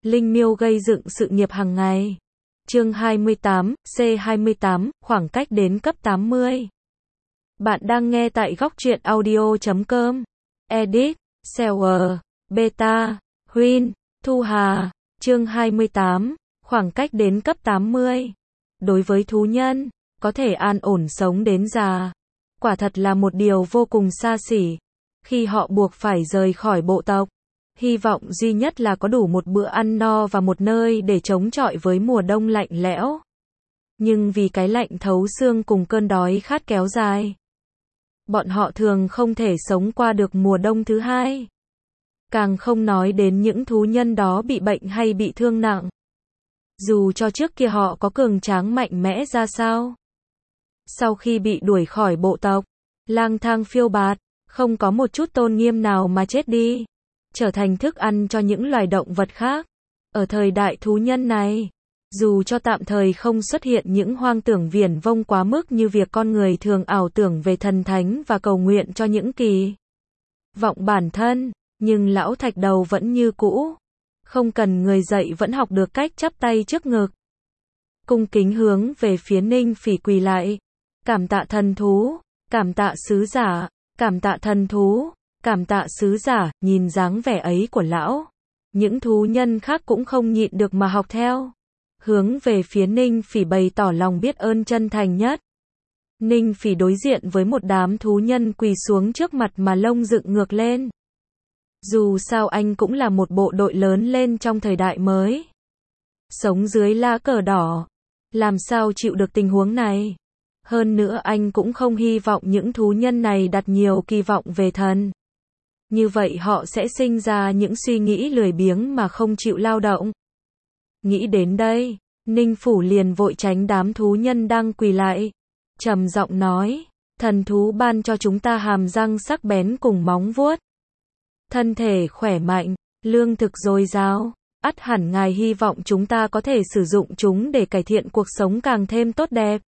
Linh Miêu gây dựng sự nghiệp hàng ngày. Chương 28, C28, khoảng cách đến cấp 80. Bạn đang nghe tại góc truyện audio.com. Edit, Seller, Beta, Huynh, Thu Hà. Chương 28, khoảng cách đến cấp 80. Đối với thú nhân, có thể an ổn sống đến già, quả thật là một điều vô cùng xa xỉ. Khi họ buộc phải rời khỏi bộ tộc, hy vọng duy nhất là có đủ một bữa ăn no và một nơi để chống chọi với mùa đông lạnh lẽo. Nhưng vì cái lạnh thấu xương cùng cơn đói khát kéo dài, bọn họ thường không thể sống qua được mùa đông thứ hai. Càng không nói đến những thú nhân đó bị bệnh hay bị thương nặng. Dù cho trước kia họ có cường tráng mạnh mẽ ra sao, sau khi bị đuổi khỏi bộ tộc, lang thang phiêu bạt, không có một chút tôn nghiêm nào mà chết đi, trở thành thức ăn cho những loài động vật khác. Ở thời đại thú nhân này, dù cho tạm thời không xuất hiện những hoang tưởng viển vông quá mức như việc con người thường ảo tưởng về thần thánh và cầu nguyện cho những kỳ vọng bản thân, nhưng lão thạch đầu vẫn như cũ, không cần người dạy vẫn học được cách chắp tay trước ngực, cung kính hướng về phía Ninh Phỉ quỳ lại. Cảm tạ thần thú, cảm tạ sứ giả, cảm tạ thần thú, cảm tạ sứ giả. Nhìn dáng vẻ ấy của lão, những thú nhân khác cũng không nhịn được mà học theo, hướng về phía Ninh Phỉ bày tỏ lòng biết ơn chân thành nhất. Ninh Phỉ đối diện với một đám thú nhân quỳ xuống trước mặt mà lông dựng ngược lên. Dù sao anh cũng là một bộ đội lớn lên trong thời đại mới, sống dưới lá cờ đỏ, làm sao chịu được tình huống này. Hơn nữa anh cũng không hy vọng những thú nhân này đặt nhiều kỳ vọng về thần. Như vậy họ sẽ sinh ra những suy nghĩ lười biếng mà không chịu lao động. Nghĩ đến đây, Ninh Phủ liền vội tránh đám thú nhân đang quỳ lại, trầm giọng nói, thần thú ban cho chúng ta hàm răng sắc bén cùng móng vuốt, thân thể khỏe mạnh, lương thực dồi dào, ắt hẳn ngài hy vọng chúng ta có thể sử dụng chúng để cải thiện cuộc sống càng thêm tốt đẹp.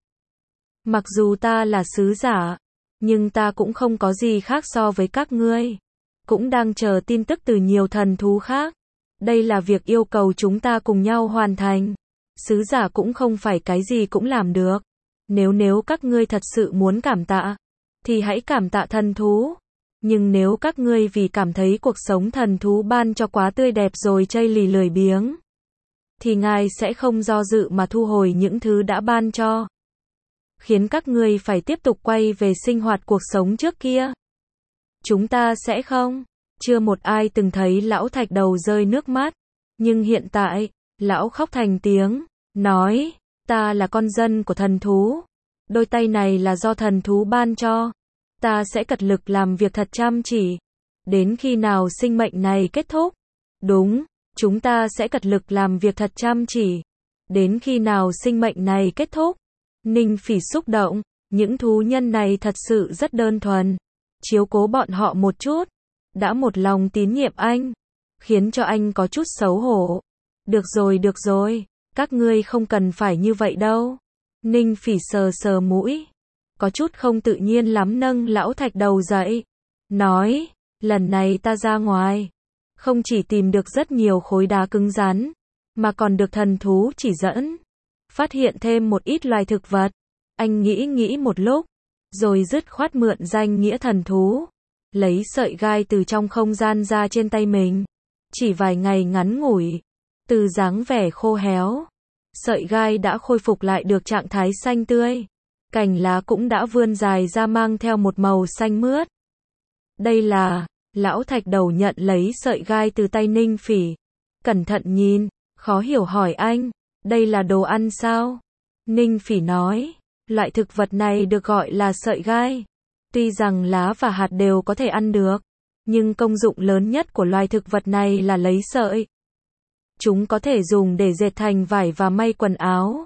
Mặc dù ta là sứ giả, nhưng ta cũng không có gì khác so với các ngươi, cũng đang chờ tin tức từ nhiều thần thú khác. Đây là việc yêu cầu chúng ta cùng nhau hoàn thành. Sứ giả cũng không phải cái gì cũng làm được. Nếu các ngươi thật sự muốn cảm tạ, thì hãy cảm tạ thần thú. Nhưng nếu các ngươi vì cảm thấy cuộc sống thần thú ban cho quá tươi đẹp rồi chây lì lười biếng, thì ngài sẽ không do dự mà thu hồi những thứ đã ban cho, khiến các ngươi phải tiếp tục quay về sinh hoạt cuộc sống trước kia. Chúng ta sẽ không. Chưa một ai từng thấy lão thạch đầu rơi nước mắt, nhưng hiện tại, lão khóc thành tiếng, nói, ta là con dân của thần thú, đôi tay này là do thần thú ban cho, ta sẽ cật lực làm việc thật chăm chỉ, đến khi nào sinh mệnh này kết thúc. Đúng, chúng ta sẽ cật lực làm việc thật chăm chỉ, đến khi nào sinh mệnh này kết thúc. Ninh Phỉ xúc động, những thú nhân này thật sự rất đơn thuần, chiếu cố bọn họ một chút, đã một lòng tín nhiệm anh, khiến cho anh có chút xấu hổ. Được rồi, các ngươi không cần phải như vậy đâu. Ninh Phỉ sờ sờ mũi, có chút không tự nhiên lắm nâng lão thạch đầu dậy, nói, lần này ta ra ngoài, không chỉ tìm được rất nhiều khối đá cứng rắn, mà còn được thần thú chỉ dẫn, phát hiện thêm một ít loài thực vật. Anh nghĩ một lúc, rồi dứt khoát mượn danh nghĩa thần thú, lấy sợi gai từ trong không gian ra trên tay mình. Chỉ vài ngày ngắn ngủi, từ dáng vẻ khô héo, sợi gai đã khôi phục lại được trạng thái xanh tươi, cành lá cũng đã vươn dài ra mang theo một màu xanh mướt. Đây là, lão thạch đầu nhận lấy sợi gai từ tay Ninh Phỉ, cẩn thận nhìn, khó hiểu hỏi anh, đây là đồ ăn sao? Ninh Phỉ nói, loại thực vật này được gọi là sợi gai. Tuy rằng lá và hạt đều có thể ăn được, nhưng công dụng lớn nhất của loài thực vật này là lấy sợi. Chúng có thể dùng để dệt thành vải và may quần áo.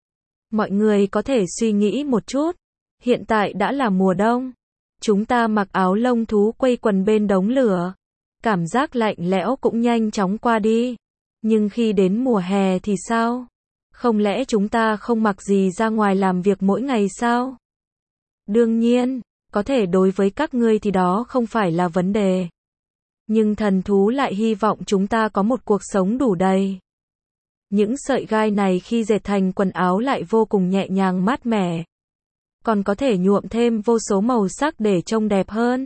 Mọi người có thể suy nghĩ một chút, hiện tại đã là mùa đông, chúng ta mặc áo lông thú quây quần bên đống lửa, cảm giác lạnh lẽo cũng nhanh chóng qua đi. Nhưng khi đến mùa hè thì sao? Không lẽ chúng ta không mặc gì ra ngoài làm việc mỗi ngày sao? Đương nhiên, có thể đối với các ngươi thì đó không phải là vấn đề. Nhưng thần thú lại hy vọng chúng ta có một cuộc sống đủ đầy. Những sợi gai này khi dệt thành quần áo lại vô cùng nhẹ nhàng mát mẻ. Còn có thể nhuộm thêm vô số màu sắc để trông đẹp hơn.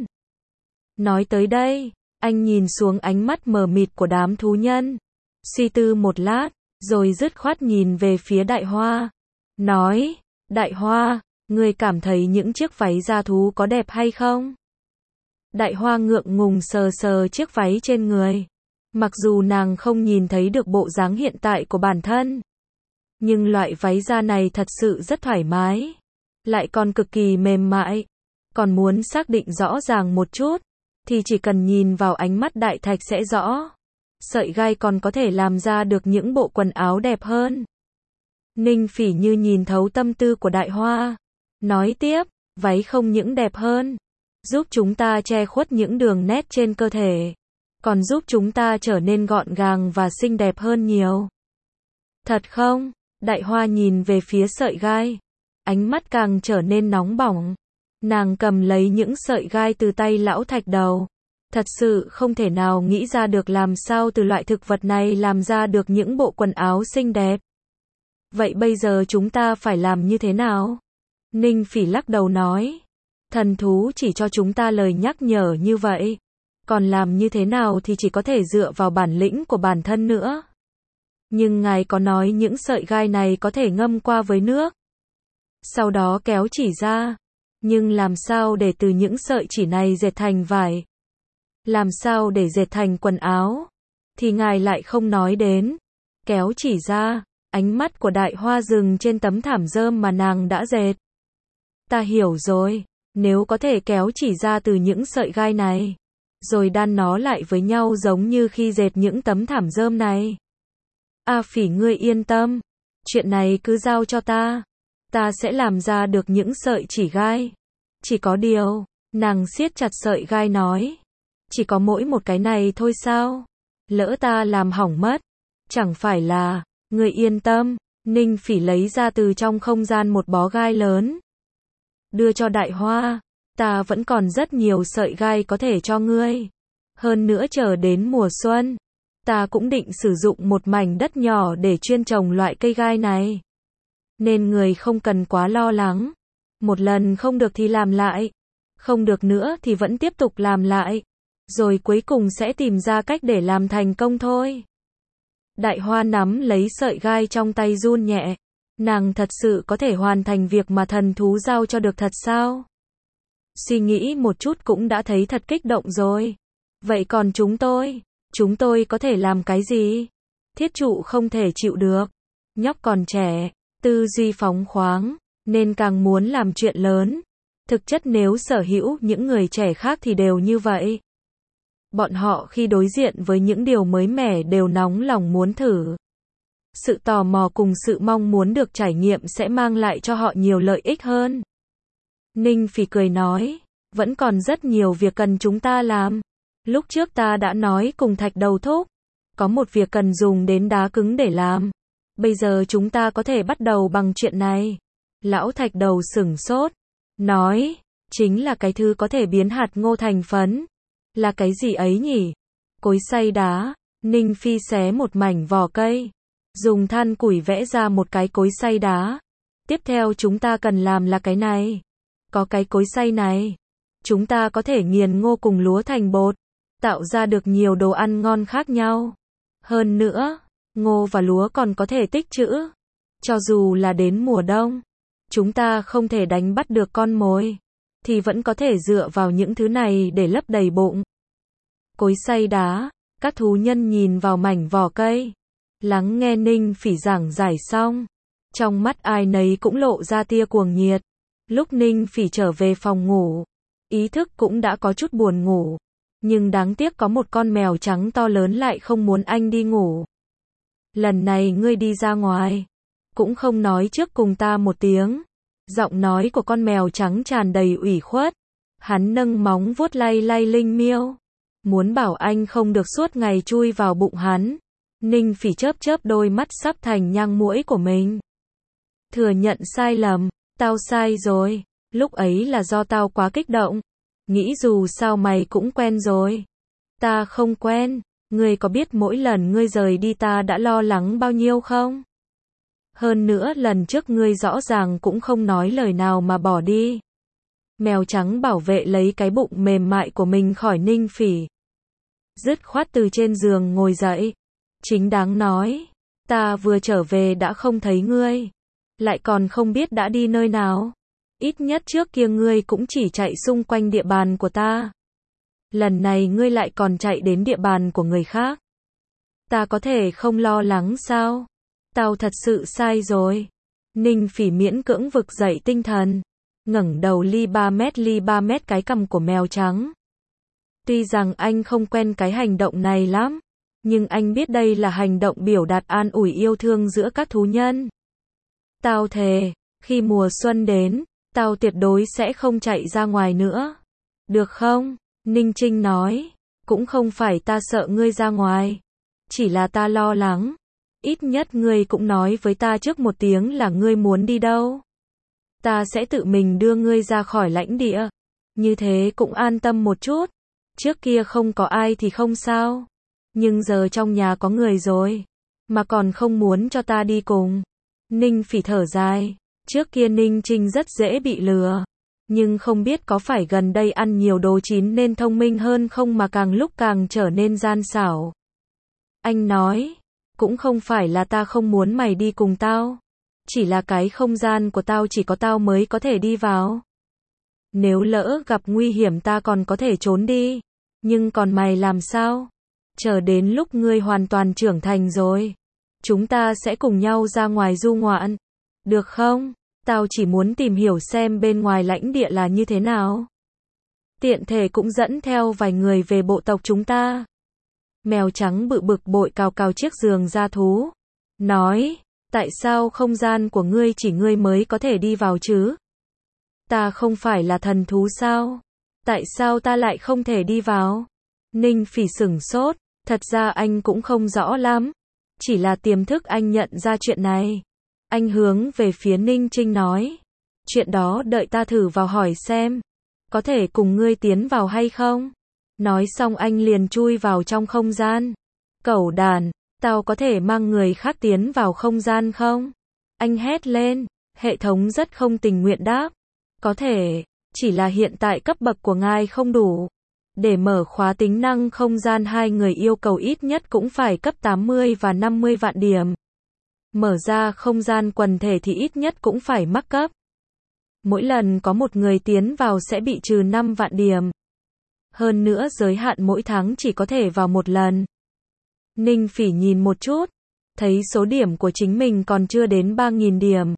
Nói tới đây, anh nhìn xuống ánh mắt mờ mịt của đám thú nhân. Suy tư một lát, rồi dứt khoát nhìn về phía Đại Hoa. Nói, Đại Hoa, ngươi cảm thấy những chiếc váy da thú có đẹp hay không? Đại Hoa ngượng ngùng sờ sờ chiếc váy trên người. Mặc dù nàng không nhìn thấy được bộ dáng hiện tại của bản thân. Nhưng loại váy da này thật sự rất thoải mái. Lại còn cực kỳ mềm mại. Còn muốn xác định rõ ràng một chút, thì chỉ cần nhìn vào ánh mắt Đại Thạch sẽ rõ. Sợi gai còn có thể làm ra được những bộ quần áo đẹp hơn. Ninh Phỉ như nhìn thấu tâm tư của Đại Hoa. Nói tiếp, váy không những đẹp hơn, giúp chúng ta che khuất những đường nét trên cơ thể, còn giúp chúng ta trở nên gọn gàng và xinh đẹp hơn nhiều. Thật không? Đại Hoa nhìn về phía sợi gai. Ánh mắt càng trở nên nóng bỏng. Nàng cầm lấy những sợi gai từ tay lão Thạch Đầu. Thật sự không thể nào nghĩ ra được làm sao từ loại thực vật này làm ra được những bộ quần áo xinh đẹp. Vậy bây giờ chúng ta phải làm như thế nào? Ninh Phỉ lắc đầu nói. Thần thú chỉ cho chúng ta lời nhắc nhở như vậy. Còn làm như thế nào thì chỉ có thể dựa vào bản lĩnh của bản thân nữa. Nhưng ngài có nói những sợi gai này có thể ngâm qua với nước. Sau đó kéo chỉ ra. Nhưng làm sao để từ những sợi chỉ này dệt thành vải? Làm sao để dệt thành quần áo? Thì ngài lại không nói đến. Kéo chỉ ra, ánh mắt của Đại Hoa dừng trên tấm thảm rơm mà nàng đã dệt. Ta hiểu rồi, nếu có thể kéo chỉ ra từ những sợi gai này, rồi đan nó lại với nhau giống như khi dệt những tấm thảm rơm này. A Phỉ ngươi yên tâm, chuyện này cứ giao cho ta. Ta sẽ làm ra được những sợi chỉ gai. Chỉ có điều, nàng siết chặt sợi gai nói. Chỉ có mỗi một cái này thôi sao? Lỡ ta làm hỏng mất. Chẳng phải là, ngươi yên tâm. Ninh Phỉ lấy ra từ trong không gian một bó gai lớn. Đưa cho Đại Hoa. Ta vẫn còn rất nhiều sợi gai có thể cho ngươi. Hơn nữa chờ đến mùa xuân, ta cũng định sử dụng một mảnh đất nhỏ để chuyên trồng loại cây gai này. Nên người không cần quá lo lắng. Một lần không được thì làm lại. Không được nữa thì vẫn tiếp tục làm lại. Rồi cuối cùng sẽ tìm ra cách để làm thành công thôi. Đại Hoa nắm lấy sợi gai trong tay run nhẹ. Nàng thật sự có thể hoàn thành việc mà thần thú giao cho được thật sao? Suy nghĩ một chút cũng đã thấy thật kích động rồi. Vậy còn chúng tôi có thể làm cái gì? Thiết trụ không thể chịu được. Nhóc còn trẻ, tư duy phóng khoáng, nên càng muốn làm chuyện lớn. Thực chất nếu sở hữu những người trẻ khác thì đều như vậy. Bọn họ khi đối diện với những điều mới mẻ đều nóng lòng muốn thử. Sự tò mò cùng sự mong muốn được trải nghiệm sẽ mang lại cho họ nhiều lợi ích hơn. Ninh Phỉ cười nói, vẫn còn rất nhiều việc cần chúng ta làm. Lúc trước ta đã nói cùng Thạch Đầu thúc, có một việc cần dùng đến đá cứng để làm. Bây giờ chúng ta có thể bắt đầu bằng chuyện này. Lão Thạch Đầu sửng sốt, nói, chính là cái thứ có thể biến hạt ngô thành phấn. Là cái gì ấy nhỉ? Cối xay đá. Ninh Phi xé một mảnh vỏ cây, dùng than củi vẽ ra một cái cối xay đá. Tiếp theo chúng ta cần làm là cái này. Có cái cối xay này, chúng ta có thể nghiền ngô cùng lúa thành bột, tạo ra được nhiều đồ ăn ngon khác nhau. Hơn nữa, ngô và lúa còn có thể tích trữ. Cho dù là đến mùa đông, chúng ta không thể đánh bắt được con mồi, thì vẫn có thể dựa vào những thứ này để lấp đầy bụng. Cối xay đá, các thú nhân nhìn vào mảnh vỏ cây, lắng nghe Ninh Phỉ giảng giải xong. Trong mắt ai nấy cũng lộ ra tia cuồng nhiệt. Lúc Ninh Phỉ trở về phòng ngủ, ý thức cũng đã có chút buồn ngủ. Nhưng đáng tiếc có một con mèo trắng to lớn lại không muốn anh đi ngủ. Lần này ngươi đi ra ngoài, cũng không nói trước cùng ta một tiếng. Giọng nói của con mèo trắng tràn đầy ủy khuất. Hắn nâng móng vuốt lay lay Linh Miêu, muốn bảo anh không được suốt ngày chui vào bụng hắn. Ninh Phỉ chớp chớp đôi mắt sắp thành nhang muỗi của mình. Thừa nhận sai lầm, tao sai rồi, lúc ấy là do tao quá kích động. Nghĩ dù sao mày cũng quen rồi. Ta không quen, ngươi có biết mỗi lần ngươi rời đi ta đã lo lắng bao nhiêu không? Hơn nữa lần trước ngươi rõ ràng cũng không nói lời nào mà bỏ đi. Mèo trắng bảo vệ lấy cái bụng mềm mại của mình khỏi Ninh Phỉ. Dứt khoát từ trên giường ngồi dậy. Chính đáng nói, ta vừa trở về đã không thấy ngươi. Lại còn không biết đã đi nơi nào. Ít nhất trước kia ngươi cũng chỉ chạy xung quanh địa bàn của ta. Lần này ngươi lại còn chạy đến địa bàn của người khác. Ta có thể không lo lắng sao? Tao thật sự sai rồi. Ninh Phỉ miễn cưỡng vực dậy tinh thần. Ngẩng đầu ly 3 mét cái cằm của mèo trắng. Tuy rằng anh không quen cái hành động này lắm, nhưng anh biết đây là hành động biểu đạt an ủi yêu thương giữa các thú nhân. Tao thề, khi mùa xuân đến, tao tuyệt đối sẽ không chạy ra ngoài nữa. Được không? Ninh Trinh nói. Cũng không phải ta sợ ngươi ra ngoài. Chỉ là ta lo lắng. Ít nhất ngươi cũng nói với ta trước một tiếng là ngươi muốn đi đâu. Ta sẽ tự mình đưa ngươi ra khỏi lãnh địa. Như thế cũng an tâm một chút. Trước kia không có ai thì không sao. Nhưng giờ trong nhà có người rồi. Mà còn không muốn cho ta đi cùng. Ninh Phỉ thở dài. Trước kia Ninh Trinh rất dễ bị lừa. Nhưng không biết có phải gần đây ăn nhiều đồ chín nên thông minh hơn không mà càng lúc càng trở nên gian xảo. Anh nói. Cũng không phải là ta không muốn mày đi cùng tao. Chỉ là cái không gian của tao chỉ có tao mới có thể đi vào. Nếu lỡ gặp nguy hiểm ta còn có thể trốn đi. Nhưng còn mày làm sao? Chờ đến lúc ngươi hoàn toàn trưởng thành rồi. Chúng ta sẽ cùng nhau ra ngoài du ngoạn. Được không? Tao chỉ muốn tìm hiểu xem bên ngoài lãnh địa là như thế nào. Tiện thể cũng dẫn theo vài người về bộ tộc chúng ta. Mèo trắng bực bội cào cào chiếc giường da thú. Nói, tại sao không gian của ngươi chỉ ngươi mới có thể đi vào chứ? Ta không phải là thần thú sao? Tại sao ta lại không thể đi vào? Ninh Phỉ sửng sốt, thật ra anh cũng không rõ lắm. Chỉ là tiềm thức anh nhận ra chuyện này. Anh hướng về phía Ninh Trinh nói. Chuyện đó đợi ta thử vào hỏi xem. Có thể cùng ngươi tiến vào hay không? Nói xong anh liền chui vào trong không gian. Cẩu đàn, tao có thể mang người khác tiến vào không gian không? Anh hét lên, hệ thống rất không tình nguyện đáp. Có thể, chỉ là hiện tại cấp bậc của ngài không đủ. Để mở khóa tính năng không gian hai người yêu cầu ít nhất cũng phải cấp 80 và 50 vạn điểm. Mở ra không gian quần thể thì ít nhất cũng phải mắc cấp. Mỗi lần có một người tiến vào sẽ bị trừ 5 vạn điểm. Hơn nữa giới hạn mỗi tháng chỉ có thể vào một lần. Ninh Phỉ nhìn một chút, thấy số điểm của chính mình còn chưa đến 3.000 điểm.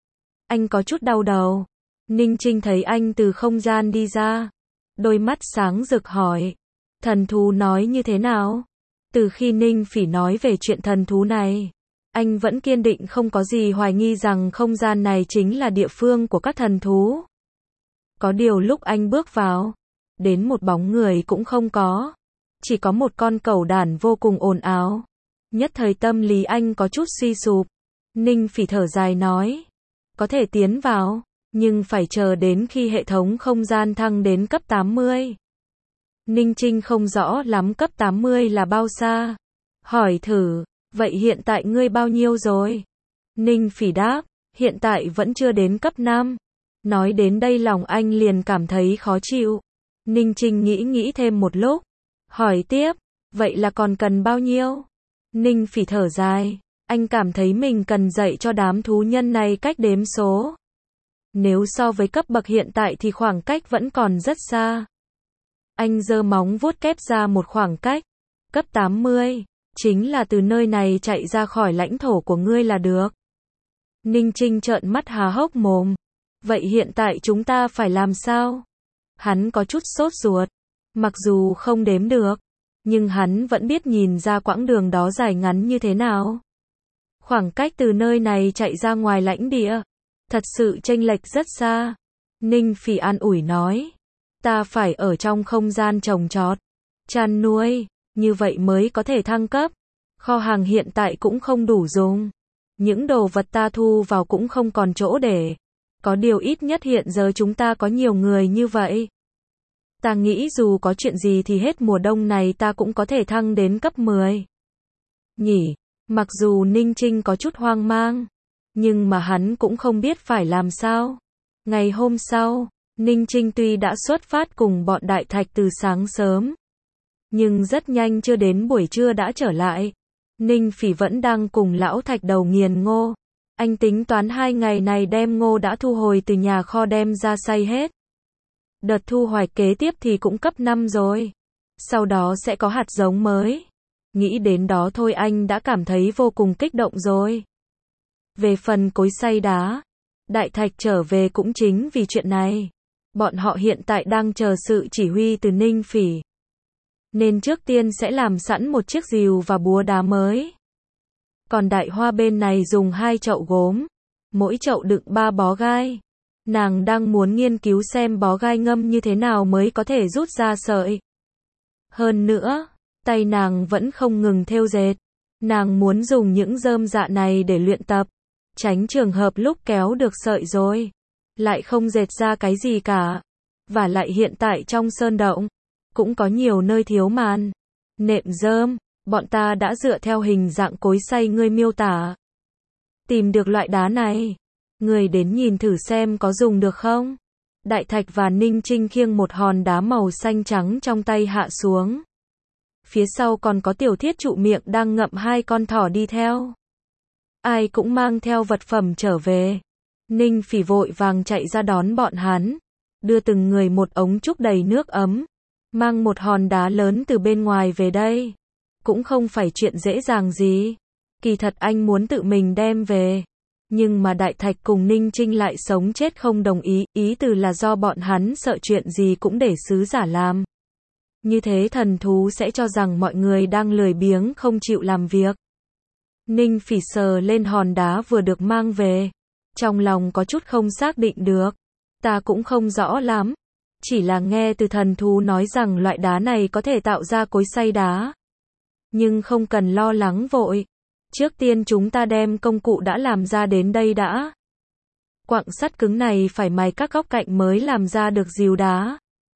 Anh có chút đau đầu. Ninh Trinh thấy anh từ không gian đi ra. Đôi mắt sáng rực hỏi. Thần thú nói như thế nào? Từ khi Ninh Phỉ nói về chuyện thần thú này, anh vẫn kiên định không có gì hoài nghi rằng không gian này chính là địa phương của các thần thú. Có điều lúc anh bước vào, đến một bóng người cũng không có. Chỉ có một con cẩu đản vô cùng ồn ào. Nhất thời tâm lý anh có chút suy sụp. Ninh Phỉ thở dài nói. Có thể tiến vào, nhưng phải chờ đến khi hệ thống không gian thăng đến cấp 80. Ninh Trinh không rõ lắm cấp 80 là bao xa. Hỏi thử, vậy hiện tại ngươi bao nhiêu rồi? Ninh Phỉ đáp, hiện tại vẫn chưa đến cấp 5. Nói đến đây lòng anh liền cảm thấy khó chịu. Ninh Trinh nghĩ thêm một lúc. Hỏi tiếp, vậy là còn cần bao nhiêu? Ninh Phỉ thở dài, anh cảm thấy mình cần dạy cho đám thú nhân này cách đếm số. Nếu so với cấp bậc hiện tại thì khoảng cách vẫn còn rất xa. Anh giơ móng vuốt kép ra một khoảng cách. Cấp 80, chính là từ nơi này chạy ra khỏi lãnh thổ của ngươi là được. Ninh Trinh trợn mắt há hốc mồm. Vậy hiện tại chúng ta phải làm sao? Hắn có chút sốt ruột. Mặc dù không đếm được, nhưng hắn vẫn biết nhìn ra quãng đường đó dài ngắn như thế nào. Khoảng cách từ nơi này chạy ra ngoài lãnh địa, thật sự chênh lệch rất xa. Ninh Phỉ an ủi nói, ta phải ở trong không gian trồng trọt, chăn nuôi, như vậy mới có thể thăng cấp. Kho hàng hiện tại cũng không đủ dùng. Những đồ vật ta thu vào cũng không còn chỗ để. Có điều ít nhất hiện giờ chúng ta có nhiều người như vậy. Ta nghĩ dù có chuyện gì thì hết mùa đông này ta cũng có thể thăng đến cấp 10. Nhỉ, mặc dù Ninh Trinh có chút hoang mang, nhưng mà hắn cũng không biết phải làm sao. Ngày hôm sau, Ninh Trinh tuy đã xuất phát cùng bọn Đại Thạch từ sáng sớm, nhưng rất nhanh chưa đến buổi trưa đã trở lại. Ninh Phỉ vẫn đang cùng lão Thạch đầu nghiền ngô. Anh tính toán 2 ngày này đem ngô đã thu hồi từ nhà kho đem ra xay hết. Đợt thu hoạch kế tiếp thì cũng cấp 5 rồi. Sau đó sẽ có hạt giống mới. Nghĩ đến đó thôi anh đã cảm thấy vô cùng kích động rồi. Về phần cối xay đá, Đại Thạch trở về cũng chính vì chuyện này. Bọn họ hiện tại đang chờ sự chỉ huy từ Ninh Phỉ, nên trước tiên sẽ làm sẵn một chiếc rìu và búa đá mới. Còn Đại Hoa bên này dùng 2 chậu gốm, mỗi chậu đựng 3 bó gai. Nàng đang muốn nghiên cứu xem bó gai ngâm như thế nào mới có thể rút ra sợi. Hơn nữa, tay nàng vẫn không ngừng thêu dệt. Nàng muốn dùng những rơm dạ này để luyện tập, tránh trường hợp lúc kéo được sợi rồi lại không dệt ra cái gì cả. Và lại hiện tại trong sơn động cũng có nhiều nơi thiếu màn nệm rơm. Bọn ta đã dựa theo hình dạng cối xay ngươi miêu tả, tìm được loại đá này. Người đến nhìn thử xem có dùng được không? Đại Thạch và Ninh Trinh khiêng một hòn đá màu xanh trắng trong tay hạ xuống. Phía sau còn có Tiểu Thiết Trụ miệng đang ngậm 2 con thỏ đi theo. Ai cũng mang theo vật phẩm trở về. Ninh Phỉ vội vàng chạy ra đón bọn hắn, đưa từng người một ống trúc đầy nước ấm, mang một hòn đá lớn từ bên ngoài về đây. Cũng không phải chuyện dễ dàng gì. Kỳ thật anh muốn tự mình đem về, nhưng mà Đại Thạch cùng Ninh Trinh lại sống chết không đồng ý, ý từ là do bọn hắn sợ chuyện gì cũng để sứ giả làm. Như thế thần thú sẽ cho rằng mọi người đang lười biếng không chịu làm việc. Ninh Phỉ sờ lên hòn đá vừa được mang về, trong lòng có chút không xác định được. Ta cũng không rõ lắm, chỉ là nghe từ thần thú nói rằng loại đá này có thể tạo ra cối xay đá. Nhưng không cần lo lắng vội. Trước tiên chúng ta đem công cụ đã làm ra đến đây đã. Quặng sắt cứng này phải mài các góc cạnh mới làm ra được rìu đá.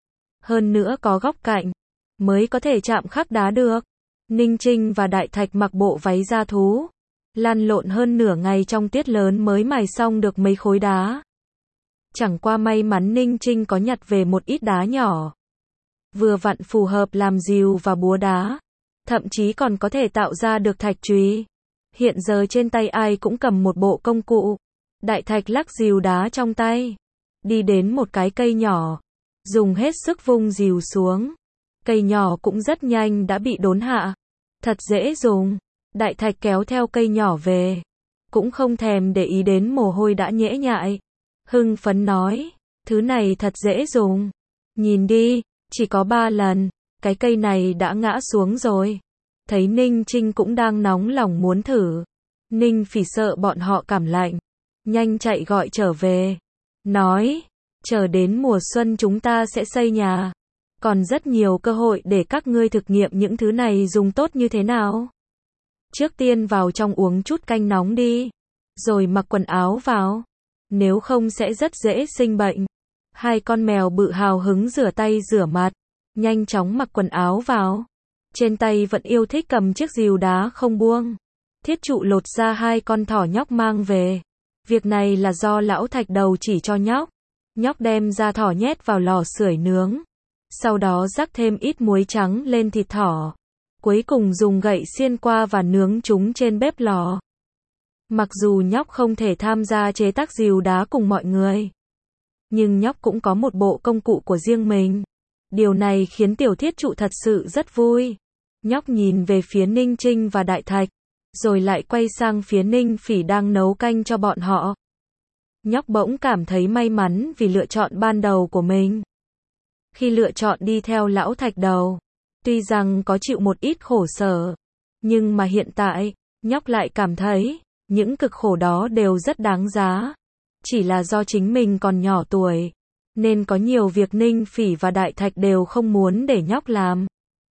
Hơn nữa có góc cạnh mới có thể chạm khắc đá được. Ninh Trinh và Đại Thạch mặc bộ váy da thú, lăn lộn hơn nửa ngày trong tiết lớn mới mài xong được mấy khối đá. Chẳng qua may mắn Ninh Trinh có nhặt về một ít đá nhỏ, vừa vặn phù hợp làm rìu và búa đá. Thậm chí còn có thể tạo ra được thạch chùy. Hiện giờ trên tay ai cũng cầm một bộ công cụ. Đại Thạch lắc rìu đá trong tay, đi đến một cái cây nhỏ, dùng hết sức vung rìu xuống. Cây nhỏ cũng rất nhanh đã bị đốn hạ. Thật dễ dùng. Đại Thạch kéo theo cây nhỏ về, cũng không thèm để ý đến mồ hôi đã nhễ nhại. Hưng phấn nói, thứ này thật dễ dùng. Nhìn đi, chỉ có 3 lần, cái cây này đã ngã xuống rồi. Thấy Ninh Trinh cũng đang nóng lòng muốn thử. Ninh Phỉ sợ bọn họ cảm lạnh, nhanh chạy gọi trở về. Nói, chờ đến mùa xuân chúng ta sẽ xây nhà. Còn rất nhiều cơ hội để các ngươi thực nghiệm những thứ này dùng tốt như thế nào. Trước tiên vào trong uống chút canh nóng đi, rồi mặc quần áo vào. Nếu không sẽ rất dễ sinh bệnh. 2 con mèo bự hào hứng rửa tay rửa mặt, nhanh chóng mặc quần áo vào. Trên tay vẫn yêu thích cầm chiếc rìu đá không buông. Thiết Trụ lột ra 2 con thỏ nhóc mang về. Việc này là do lão Thạch đầu chỉ cho nhóc. Nhóc đem ra thỏ nhét vào lò sưởi nướng. Sau đó rắc thêm ít muối trắng lên thịt thỏ. Cuối cùng dùng gậy xiên qua và nướng chúng trên bếp lò. Mặc dù nhóc không thể tham gia chế tác rìu đá cùng mọi người, nhưng nhóc cũng có một bộ công cụ của riêng mình. Điều này khiến Tiểu Thiết Trụ thật sự rất vui. Nhóc nhìn về phía Ninh Trinh và Đại Thạch, rồi lại quay sang phía Ninh Phỉ đang nấu canh cho bọn họ. Nhóc bỗng cảm thấy may mắn vì lựa chọn ban đầu của mình. Khi lựa chọn đi theo lão Thạch đầu, tuy rằng có chịu một ít khổ sở, nhưng mà hiện tại, nhóc lại cảm thấy, những cực khổ đó đều rất đáng giá. Chỉ là do chính mình còn nhỏ tuổi, nên có nhiều việc Ninh Phỉ và Đại Thạch đều không muốn để nhóc làm.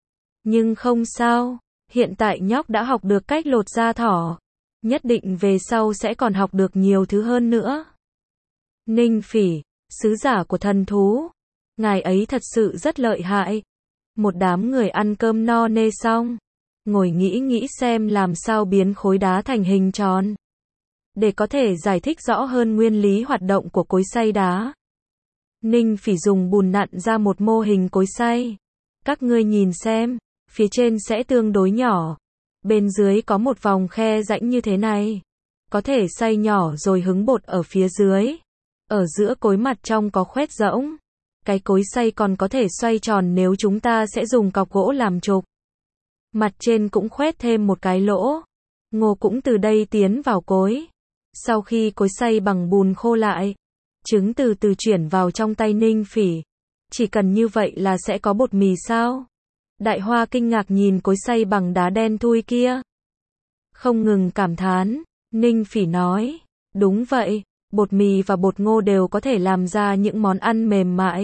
Nhưng không sao, hiện tại nhóc đã học được cách lột da thỏ. Nhất định về sau sẽ còn học được nhiều thứ hơn nữa. Ninh Phỉ, sứ giả của thần thú. Ngài ấy thật sự rất lợi hại. Một đám người ăn cơm no nê xong, ngồi nghĩ xem làm sao biến khối đá thành hình tròn. Để có thể giải thích rõ hơn nguyên lý hoạt động của cối xay đá, Ninh Phỉ dùng bùn nặn ra một mô hình cối xay. Các ngươi nhìn xem, phía trên sẽ tương đối nhỏ, bên dưới có một vòng khe rãnh như thế này. Có thể xay nhỏ rồi hứng bột ở phía dưới. Ở giữa cối mặt trong có khoét rỗng. Cái cối xay còn có thể xoay tròn nếu chúng ta sẽ dùng cọc gỗ làm trục. Mặt trên cũng khoét thêm một cái lỗ. Ngô cũng từ đây tiến vào cối. Sau khi cối xay bằng bùn khô lại, trứng từ từ chuyển vào trong tay Ninh Phỉ. Chỉ cần như vậy là sẽ có bột mì sao? Đại Hoa kinh ngạc nhìn cối xay bằng đá đen thui kia. Không ngừng cảm thán, Ninh Phỉ nói, đúng vậy, bột mì và bột ngô đều có thể làm ra những món ăn mềm mại.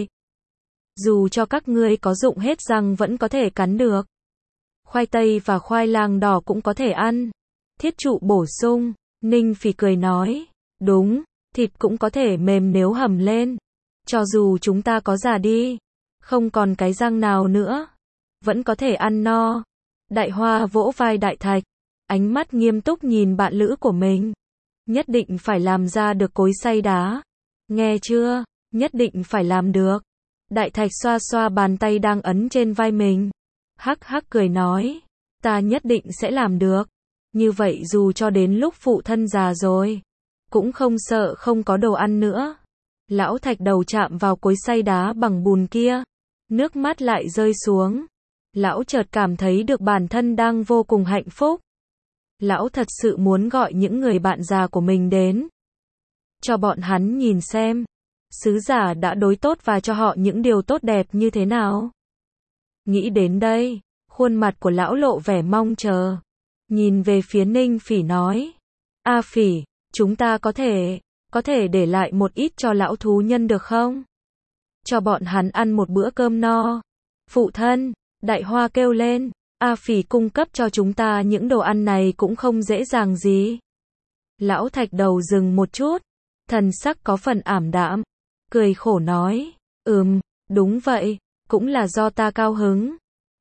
Dù cho các ngươi có rụng hết răng vẫn có thể cắn được. Khoai tây và khoai lang đỏ cũng có thể ăn. Thiết Trụ bổ sung, Ninh Phỉ cười nói, đúng, thịt cũng có thể mềm nếu hầm lên. Cho dù chúng ta có già đi, không còn cái răng nào nữa, vẫn có thể ăn no. Đại Hoa vỗ vai Đại Thạch, ánh mắt nghiêm túc nhìn bạn lữ của mình. Nhất định phải làm ra được cối xay đá. Nghe chưa? Nhất định phải làm được. Đại Thạch xoa xoa bàn tay đang ấn trên vai mình. Hắc hắc cười nói, ta nhất định sẽ làm được. Như vậy dù cho đến lúc phụ thân già rồi, cũng không sợ không có đồ ăn nữa. Lão Thạch đầu chạm vào cối xay đá bằng bùn kia, nước mắt lại rơi xuống. Lão chợt cảm thấy được bản thân đang vô cùng hạnh phúc. Lão thật sự muốn gọi những người bạn già của mình đến, cho bọn hắn nhìn xem, sứ giả đã đối tốt và cho họ những điều tốt đẹp như thế nào. Nghĩ đến đây, khuôn mặt của lão lộ vẻ mong chờ. Nhìn về phía Ninh Phỉ nói, A Phỉ, chúng ta có thể để lại một ít cho lão thú nhân được không? Cho bọn hắn ăn một bữa cơm no. Phụ thân, Đại Hoa kêu lên, A Phỉ cung cấp cho chúng ta những đồ ăn này cũng không dễ dàng gì. Lão Thạch đầu dừng một chút, thần sắc có phần ảm đạm, cười khổ nói, đúng vậy, cũng là do ta cao hứng.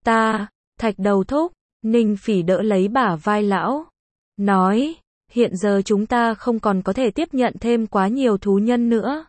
Thạch đầu thúc, Ninh Phỉ đỡ lấy bả vai lão, nói, hiện giờ chúng ta không còn có thể tiếp nhận thêm quá nhiều thú nhân nữa.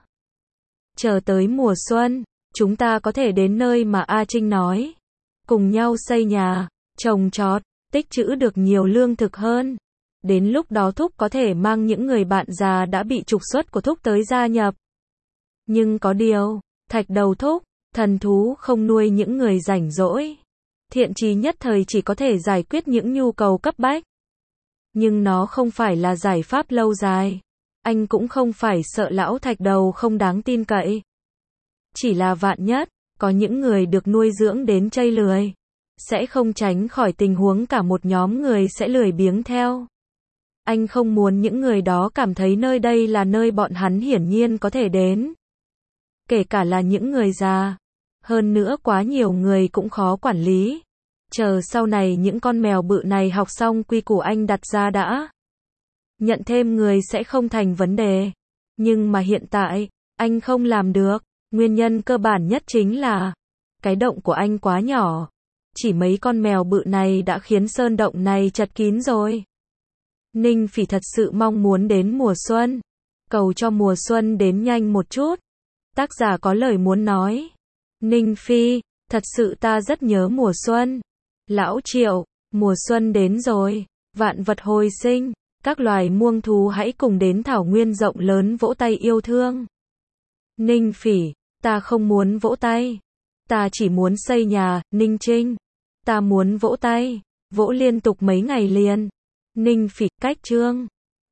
Chờ tới mùa xuân, chúng ta có thể đến nơi mà A Trinh nói, cùng nhau xây nhà, trồng trọt, tích trữ được nhiều lương thực hơn. Đến lúc đó thúc có thể mang những người bạn già đã bị trục xuất của thúc tới gia nhập. Nhưng có điều, Thạch đầu thúc, thần thú không nuôi những người rảnh rỗi. Thiện chí nhất thời chỉ có thể giải quyết những nhu cầu cấp bách. Nhưng nó không phải là giải pháp lâu dài. Anh cũng không phải sợ lão Thạch đầu không đáng tin cậy. Chỉ là vạn nhất, có những người được nuôi dưỡng đến chây lười, sẽ không tránh khỏi tình huống cả một nhóm người sẽ lười biếng theo. Anh không muốn những người đó cảm thấy nơi đây là nơi bọn hắn hiển nhiên có thể đến. Kể cả là những người già. Hơn nữa quá nhiều người cũng khó quản lý. Chờ sau này những con mèo bự này học xong quy củ anh đặt ra đã. Nhận thêm người sẽ không thành vấn đề. Nhưng mà hiện tại, anh không làm được. Nguyên nhân cơ bản nhất chính là cái động của anh quá nhỏ. Chỉ mấy con mèo bự này đã khiến sơn động này chật kín rồi. Ninh Phỉ thật sự mong muốn đến mùa xuân. Cầu cho mùa xuân đến nhanh một chút. Tác giả có lời muốn nói. Ninh Phi, thật sự ta rất nhớ mùa xuân. Lão Triệu, mùa xuân đến rồi, vạn vật hồi sinh, các loài muông thú hãy cùng đến thảo nguyên rộng lớn vỗ tay yêu thương. Ninh Phỉ, ta không muốn vỗ tay. Ta chỉ muốn xây nhà. Ninh Trinh, ta muốn vỗ tay, vỗ liên tục mấy ngày liền. Ninh Phỉ, cách chương